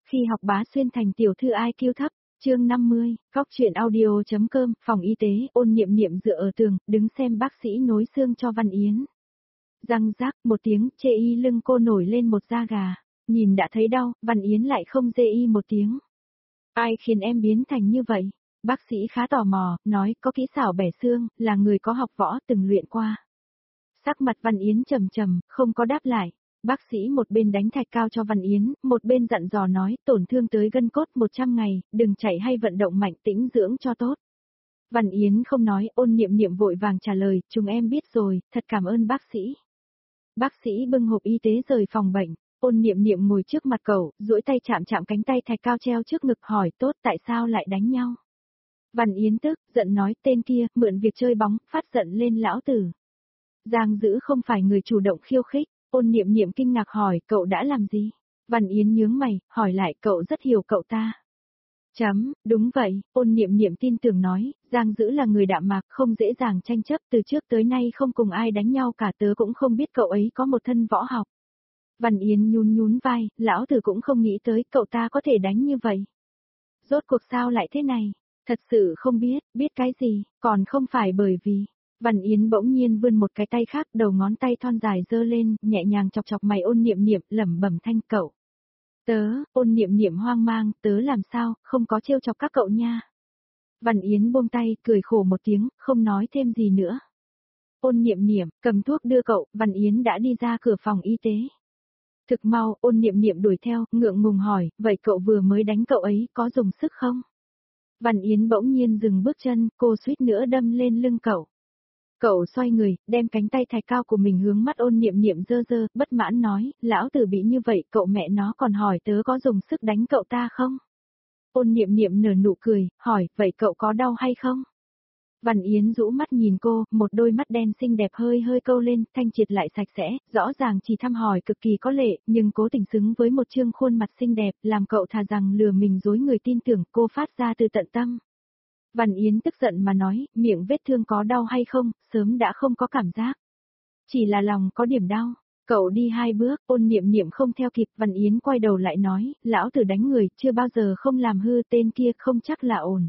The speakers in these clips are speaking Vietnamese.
Khi học bá xuyên thành tiểu thư IQ thấp, chương 50, Cóc truyện audio.com, phòng y tế, Ôn Niệm Niệm dựa ở tường, đứng xem bác sĩ nối xương cho Văn Yến. Răng rác, một tiếng, chê y lưng cô nổi lên một da gà. Nhìn đã thấy đau, Văn Yến lại không dê y một tiếng. Ai khiến em biến thành như vậy? Bác sĩ khá tò mò, nói có kỹ xảo bẻ xương, là người có học võ từng luyện qua. Sắc mặt Văn Yến trầm trầm, không có đáp lại. Bác sĩ một bên đánh thạch cao cho Văn Yến, một bên dặn dò nói tổn thương tới gân cốt 100 ngày, đừng chạy hay vận động mạnh, tĩnh dưỡng cho tốt. Văn Yến không nói, Ôn Niệm Niệm vội vàng trả lời, chúng em biết rồi, thật cảm ơn bác sĩ. Bác sĩ bưng hộp y tế rời phòng bệnh, Ôn Niệm Niệm ngồi trước mặt cậu, duỗi tay chạm chạm cánh tay thạch cao treo trước ngực hỏi tốt tại sao lại đánh nhau. Văn Yến tức, giận nói tên kia, mượn việc chơi bóng, phát giận lên lão tử. Giang Dữ không phải người chủ động khiêu khích, Ôn Niệm Niệm kinh ngạc hỏi cậu đã làm gì? Văn Yến nhướng mày, hỏi lại cậu rất hiểu cậu ta. Đúng vậy, Ôn Niệm Niệm tin tưởng nói, Giang Dữ là người đạm mạc không dễ dàng tranh chấp từ trước tới nay không cùng ai đánh nhau cả tớ cũng không biết cậu ấy có một thân võ học. Văn Yến nhún vai, lão tử cũng không nghĩ tới cậu ta có thể đánh như vậy. Rốt cuộc sao lại thế này? Thật sự không biết, biết cái gì, còn không phải bởi vì... Văn Yến bỗng nhiên vươn một cái tay khác, đầu ngón tay thon dài giơ lên, nhẹ nhàng chọc chọc mày Ôn Niệm Niệm, lẩm bẩm thanh cậu. Ôn Niệm Niệm hoang mang, tớ làm sao, không có trêu chọc các cậu nha. Văn Yến buông tay, cười khổ một tiếng, không nói thêm gì nữa. Ôn Niệm Niệm, cầm thuốc đưa cậu, Văn Yến đã đi ra cửa phòng y tế. Thực mau, Ôn Niệm Niệm đuổi theo, ngượng ngùng hỏi, vậy cậu vừa mới đánh cậu ấy, có dùng sức không? Văn Yến bỗng nhiên dừng bước chân, cô suýt nữa đâm lên lưng cậu. Cậu xoay người, đem cánh tay thạch cao của mình hướng mắt Ôn Niệm Niệm dơ dơ, bất mãn nói, lão tử bị như vậy, cậu mẹ nó còn hỏi tớ có dùng sức đánh cậu ta không? Ôn Niệm Niệm nở nụ cười, hỏi, vậy cậu có đau hay không? Văn Yến rũ mắt nhìn cô, một đôi mắt đen xinh đẹp hơi câu lên, thanh triệt lại sạch sẽ, rõ ràng chỉ thăm hỏi cực kỳ có lệ, nhưng cố tình xứng với một trương khuôn mặt xinh đẹp, làm cậu thà rằng lừa mình dối người tin tưởng cô phát ra từ tận tâm. Văn Yến tức giận mà nói, miệng vết thương có đau hay không, sớm đã không có cảm giác. Chỉ là lòng có điểm đau. Cậu đi 2 bước, Ôn Niệm Niệm không theo kịp, Văn Yến quay đầu lại nói, lão tử đánh người, chưa bao giờ không làm hư tên kia không chắc là ổn.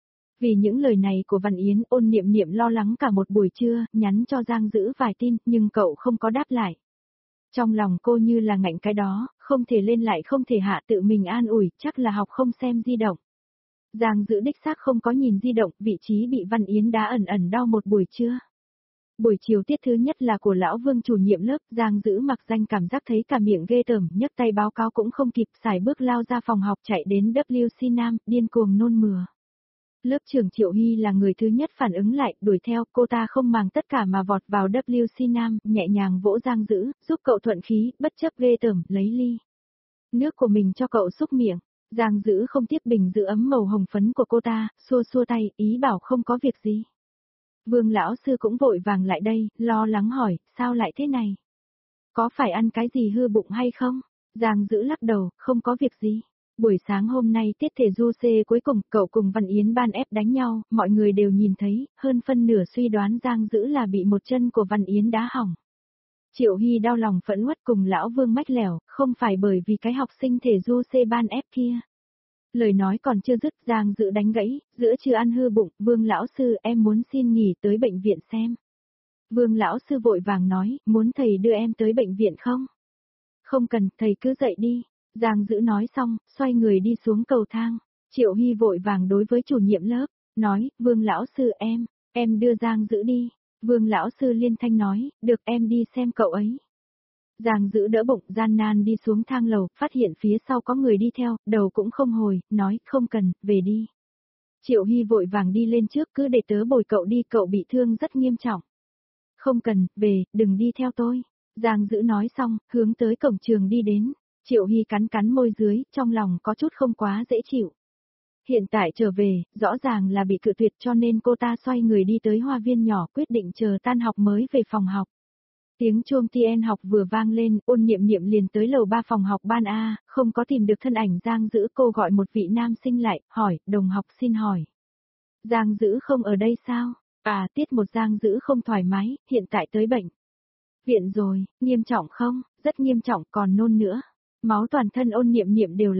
Vì những lời này của Văn Yến, Ôn Niệm Niệm lo lắng cả một buổi trưa, nhắn cho Giang Dữ vài tin, nhưng cậu không có đáp lại. Trong lòng cô như là ngạnh cái đó, không thể lên lại không thể hạ tự mình an ủi, chắc là học không xem di động. Giang Dữ đích xác không có nhìn di động, vị trí bị Văn Yến đá ẩn đau một buổi trưa. Buổi chiều tiết thứ nhất là của lão Vương chủ nhiệm lớp, Giang Dữ mặc danh cảm giác thấy cả miệng ghê tởm, nhấc tay báo cáo cũng không kịp, xài bước lao ra phòng học chạy đến WC Nam, điên cuồng nôn mửa. Lớp trưởng Triệu Hy là người thứ nhất phản ứng lại, đuổi theo, cô ta không màng tất cả mà vọt vào WC Nam, nhẹ nhàng vỗ Giang Dữ, giúp cậu thuận khí, bất chấp ghê tởm, lấy ly nước của mình cho cậu xúc miệng. Giang Dữ không tiếp bình giữ ấm màu hồng phấn của cô ta, xua tay, ý bảo không có việc gì. Vương lão sư cũng vội vàng lại đây, lo lắng hỏi, sao lại thế này? Có phải ăn cái gì hư bụng hay không? Giang Dữ lắc đầu, không có việc gì. Buổi sáng hôm nay tiết thể du C cuối cùng, cậu cùng Văn Yến ban ép đánh nhau, mọi người đều nhìn thấy, hơn phân nửa suy đoán Giang Dữ là bị một chân của Văn Yến đá hỏng. Triệu Hy đau lòng phẫn uất cùng lão Vương mách lẻo, không phải bởi vì cái học sinh thể du C ban ép kia. Lời nói còn chưa dứt, Giang Dữ đánh gãy, giữa chưa ăn hư bụng, Vương lão sư em muốn xin nghỉ tới bệnh viện xem. Vương lão sư vội vàng nói, muốn thầy đưa em tới bệnh viện không? Không cần, thầy cứ dậy đi. Giang Dữ nói xong, xoay người đi xuống cầu thang. Triệu Hy vội vàng đối với chủ nhiệm lớp, nói, Vương lão sư em đưa Giang Dữ đi. Vương lão sư liên thanh nói, được em đi xem cậu ấy. Giang Dữ đỡ bụng gian nan đi xuống thang lầu, phát hiện phía sau có người đi theo, đầu cũng không hồi, nói, không cần, về đi. Triệu Hy vội vàng đi lên trước, cứ để tớ bồi cậu đi, cậu bị thương rất nghiêm trọng. Không cần, về, đừng đi theo tôi. Giang Dữ nói xong, hướng tới cổng trường đi đến. Triệu Hy cắn môi dưới, trong lòng có chút không quá dễ chịu. Hiện tại trở về, rõ ràng là bị cự tuyệt cho nên cô ta xoay người đi tới hoa viên nhỏ quyết định chờ tan học mới về phòng học. Tiếng chuông TN học vừa vang lên, Ôn Niệm Niệm liền tới lầu 3 phòng học ban A, không có tìm được thân ảnh Giang Dữ, cô gọi một vị nam sinh lại, hỏi, đồng học xin hỏi. Giang Dữ không ở đây sao? Tiết một Giang Dữ không thoải mái, hiện tại tới bệnh viện rồi, nghiêm trọng không? Rất nghiêm trọng, còn nôn nữa. Máu toàn thân Ôn Niệm Niệm đều lạnh.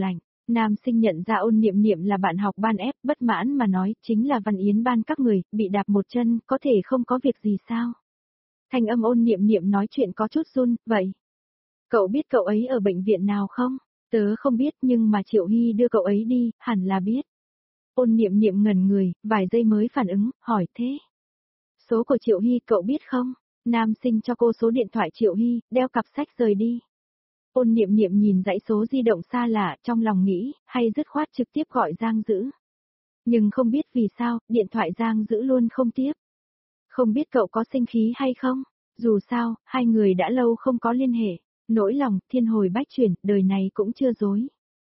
Nam Sinh nhận ra Ôn Niệm Niệm là bạn học ban ép, bất mãn mà nói, chính là Văn Yến ban các người, bị đạp một chân, có thể không có việc gì sao? Thanh âm Ôn Niệm Niệm nói chuyện có chút run, vậy. Cậu biết cậu ấy ở bệnh viện nào không? Tớ không biết nhưng mà Triệu Hy đưa cậu ấy đi, hẳn là biết. Ôn Niệm Niệm ngẩn người, vài giây mới phản ứng, hỏi thế. Số của Triệu Hy cậu biết không? Nam Sinh cho cô số điện thoại Triệu Hy, đeo cặp sách rời đi. Ôn Niệm Niệm nhìn dãy số di động xa lạ, trong lòng nghĩ, hay dứt khoát trực tiếp gọi Giang Dữ. Nhưng không biết vì sao, điện thoại Giang Dữ luôn không tiếp. Không biết cậu có sinh khí hay không? Dù sao, hai người đã lâu không có liên hệ. Nỗi lòng, thiên hồi bách chuyển, đời này cũng chưa dối.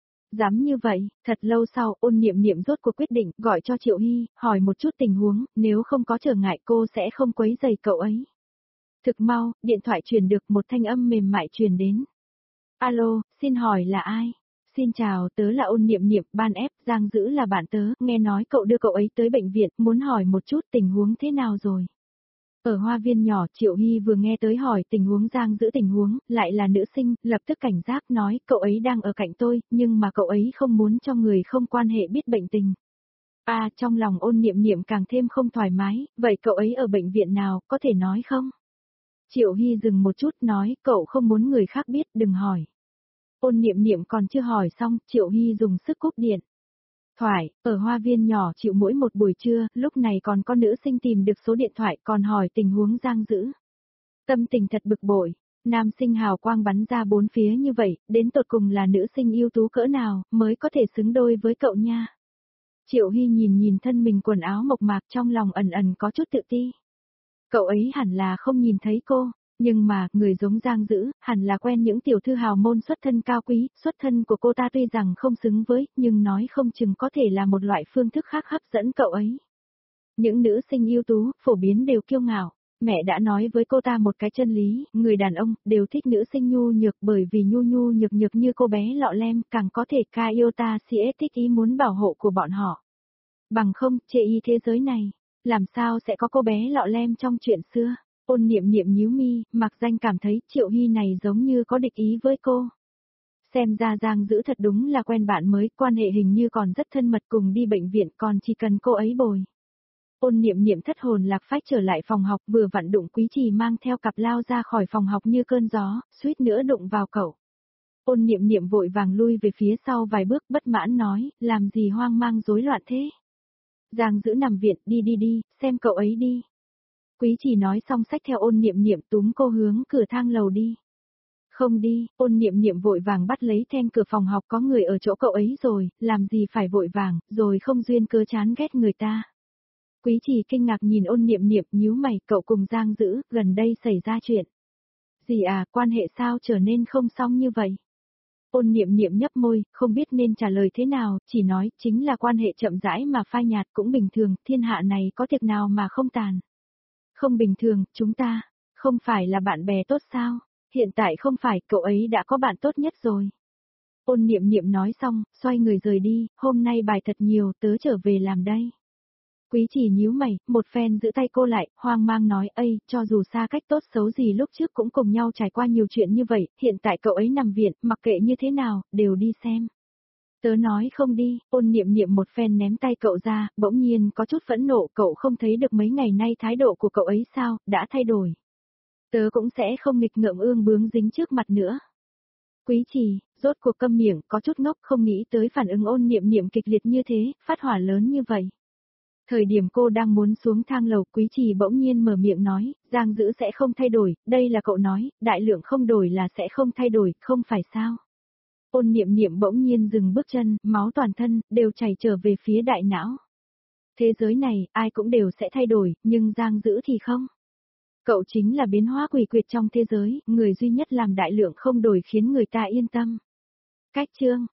Dám như vậy, thật lâu sau, Ôn Niệm Niệm rốt cuộc quyết định, gọi cho Triệu Hy, hỏi một chút tình huống, nếu không có trở ngại cô sẽ không quấy rầy cậu ấy. Thực mau, điện thoại truyền được một thanh âm mềm mại truyền đến. Alo, xin hỏi là ai? Xin chào, tớ là Ôn Niệm Niệm, ban ép, Giang Dữ là bạn tớ, nghe nói cậu đưa cậu ấy tới bệnh viện, muốn hỏi một chút tình huống thế nào rồi. Ở hoa viên nhỏ, Triệu Hy vừa nghe tới hỏi tình huống Giang Dữ tình huống, lại là nữ sinh, lập tức cảnh giác nói, cậu ấy đang ở cạnh tôi, nhưng mà cậu ấy không muốn cho người không quan hệ biết bệnh tình. Trong lòng Ôn Niệm Niệm càng thêm không thoải mái, vậy cậu ấy ở bệnh viện nào, có thể nói không? Triệu Hy dừng một chút nói, cậu không muốn người khác biết, đừng hỏi. Ôn Niệm Niệm còn chưa hỏi xong, Triệu Hy dùng sức cúp điện. Thoại, ở hoa viên nhỏ chịu mỗi một buổi trưa, lúc này còn có nữ sinh tìm được số điện thoại còn hỏi tình huống Giang Dữ. Tâm tình thật bực bội, nam sinh hào quang bắn ra bốn phía như vậy, đến tột cùng là nữ sinh ưu tú cỡ nào, mới có thể xứng đôi với cậu nha. Triệu Hy nhìn thân mình quần áo mộc mạc trong lòng ẩn ẩn có chút tự ti. Cậu ấy hẳn là không nhìn thấy cô, nhưng mà, người giống Giang Dữ, hẳn là quen những tiểu thư hào môn xuất thân cao quý, xuất thân của cô ta tuy rằng không xứng với, nhưng nói không chừng có thể là một loại phương thức khác hấp dẫn cậu ấy. Những nữ sinh ưu tú, phổ biến đều kiêu ngạo. Mẹ đã nói với cô ta một cái chân lý, người đàn ông, đều thích nữ sinh nhu nhược bởi vì nhu nhược như cô bé lọ lem, càng có thể ca yêu ta si thích ý muốn bảo hộ của bọn họ. Bằng không, chê y thế giới này, làm sao sẽ có cô bé lọ lem trong chuyện xưa. Ôn Niệm Niệm nhíu mi, mặc danh cảm thấy Triệu Hy này giống như có địch ý với cô. Xem ra Giang Dữ thật đúng là quen bạn mới, quan hệ hình như còn rất thân mật cùng đi bệnh viện còn chỉ cần cô ấy bồi. Ôn Niệm Niệm thất hồn lạc phách trở lại phòng học vừa vặn đụng Quý Trì mang theo cặp lao ra khỏi phòng học như cơn gió, suýt nữa đụng vào cậu. Ôn Niệm Niệm vội vàng lui về phía sau vài bước bất mãn nói, làm gì hoang mang rối loạn thế. Giang Dữ nằm viện, đi, xem cậu ấy đi. Quý Trì nói xong xách theo Ôn Niệm Niệm túm cô hướng cửa thang lầu đi. Không đi, Ôn Niệm Niệm vội vàng bắt lấy then cửa phòng học có người ở chỗ cậu ấy rồi, làm gì phải vội vàng, rồi không duyên cớ chán ghét người ta. Quý Trì kinh ngạc nhìn Ôn Niệm Niệm nhíu mày, cậu cùng Giang Dữ, gần đây xảy ra chuyện. Gì à, quan hệ sao trở nên không xong như vậy? Ôn Niệm Niệm nhấp môi, không biết nên trả lời thế nào, chỉ nói, chính là quan hệ chậm rãi mà phai nhạt cũng bình thường, thiên hạ này có tiệc nào mà không tàn. Không bình thường, chúng ta, không phải là bạn bè tốt sao? Hiện tại không phải, cậu ấy đã có bạn tốt nhất rồi. Ôn Niệm Niệm nói xong, xoay người rời đi, hôm nay bài thật nhiều, tớ trở về làm đây. Quý Trì nhíu mày, một phen giữ tay cô lại, hoang mang nói, ây, cho dù xa cách tốt xấu gì lúc trước cũng cùng nhau trải qua nhiều chuyện như vậy, hiện tại cậu ấy nằm viện, mặc kệ như thế nào, đều đi xem. Tớ nói không đi, Ôn Niệm Niệm một phen ném tay cậu ra, bỗng nhiên có chút phẫn nộ, cậu không thấy được mấy ngày nay thái độ của cậu ấy sao, đã thay đổi. Tớ cũng sẽ không nghịch ngợm ương bướng dính trước mặt nữa. Quý Trì, rốt cuộc câm miệng, có chút ngốc không nghĩ tới phản ứng Ôn Niệm Niệm kịch liệt như thế, phát hỏa lớn như vậy. Thời điểm cô đang muốn xuống thang lầu, Quý Trì bỗng nhiên mở miệng nói, Giang Dữ sẽ không thay đổi, đây là cậu nói, đại lượng không đổi là sẽ không thay đổi, không phải sao. Ôn Niệm Niệm bỗng nhiên dừng bước chân, máu toàn thân, đều chảy trở về phía đại não. Thế giới này, ai cũng đều sẽ thay đổi, nhưng Giang Dữ thì không. Cậu chính là biến hóa quỷ quyệt trong thế giới, người duy nhất làm đại lượng không đổi khiến người ta yên tâm. Cách chương